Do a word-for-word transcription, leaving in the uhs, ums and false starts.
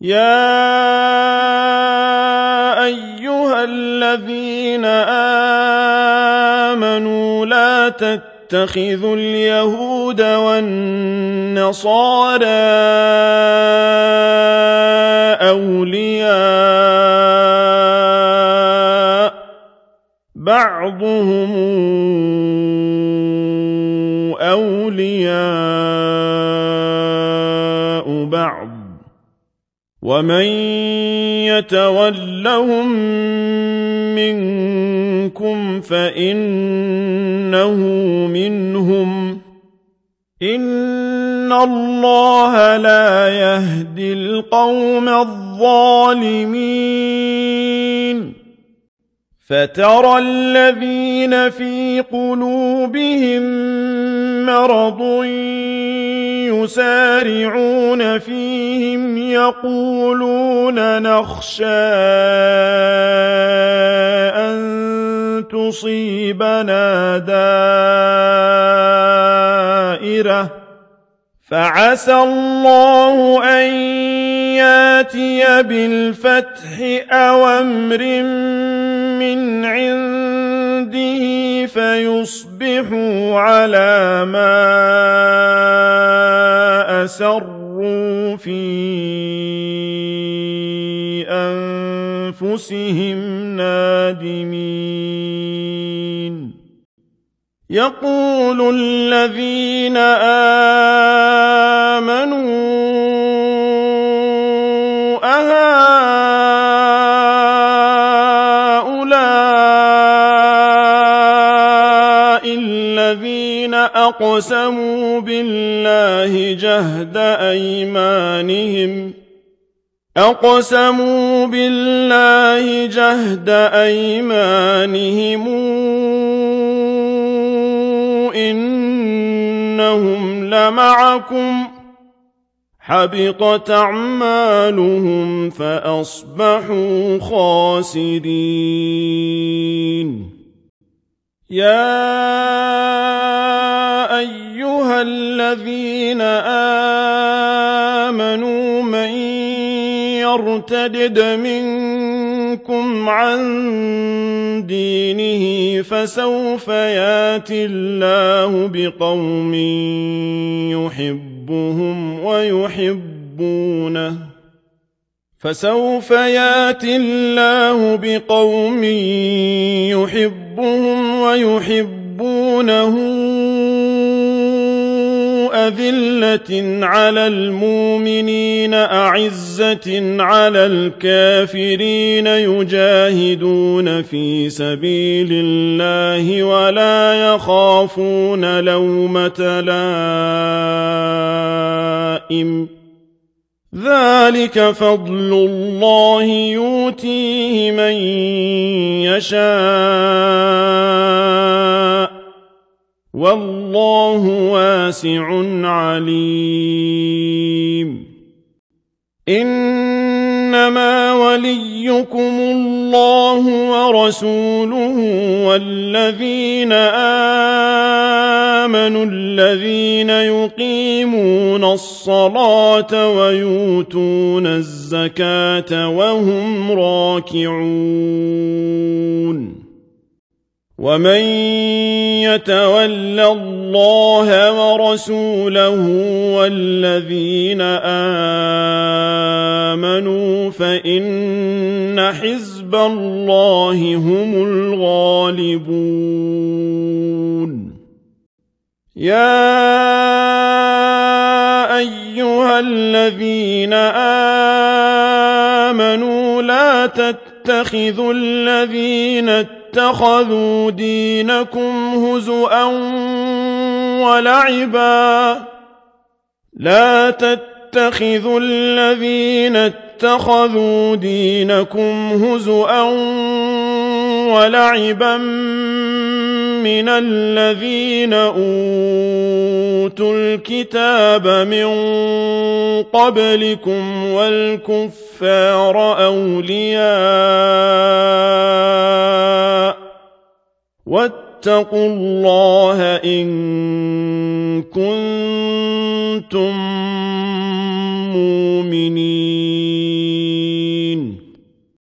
يا أيها الذين آمنوا لا تتخذوا اليهود والنصارى أولياء بعضهم أولياء بعض ومن يتولهم منكم فإنه منهم إن الله لا يهدي القوم الظالمين فترى الذين في قلوبهم مرض يسارعون فيهم يقولون نخشى أن تصيبنا دائرة فعسى الله أن ياتي بالفتح أو أمر من عنده فيصبحوا على ما أسروا في أنفسهم نادمين يقول الذين آمنوا أهؤلاء الذين أقسموا بالله جهد أيمانهم أقسموا بالله جهد أيمانهم إنهم لمعكم حبطت أعمالهم فأصبحوا خاسرين يا أيها الذين آمنوا من يرتدد منكم عن دينه فسوف ياتي الله بقوم يحبهم ويحبونه فسوف ياتي الله بقوم يحبهم ويحبونه أذلة على المؤمنين أعزة على الكافرين يجاهدون في سبيل الله ولا يخافون لومة لائم ذلك فضل الله يؤتيه من يشاء والله واسع عليم إنما وليكم الله ورسوله والذين آمنوا الذين يقيمون الصلاة ويؤتون الزكاة وهم راكعون ومن يتول الله ورسوله والذين آمنوا فإن حزب الله هم الغالبون يا أيها الذين آمنوا لا تتخذوا الذين اتخذوا دينكم هزؤا ولعبا لا تتخذوا الذين اتخذوا دينكم هزؤا ولعبا من الذين أوتوا الكتاب من قبلكم والكفار أولياء واتقوا الله إن كنتم مؤمنين